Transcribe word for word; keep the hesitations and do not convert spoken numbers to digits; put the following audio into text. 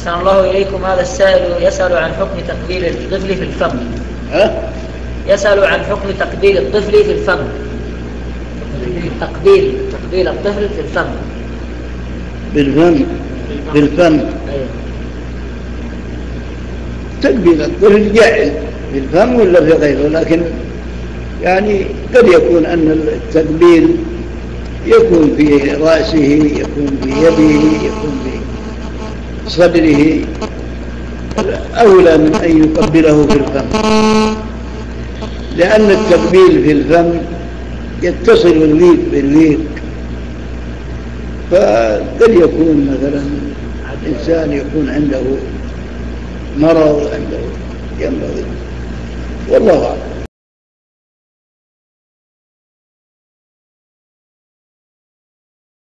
أحسن الله إليكم. هذا السائل يسأل عن حكم تقبيل الطفل في الفم. ها؟ يسأل عن حكم تقبيل الطفل في الفم. تقبيل تقبيل الطفل في الفم. بالفم بالفم أيوه. تقبيل الطفل جائز في الفم ولا في غيره، لكن يعني قد يكون أن التقبيل يكون في رأسه، يكون في يده، يكون في صدره، أولى من أن يقبله في الفم، لأن التقبيل في الفم يتصل الويك بالويك، فقد يكون مثلا الإنسان يكون عنده مرض، عنده ينبغي، والله أعلم.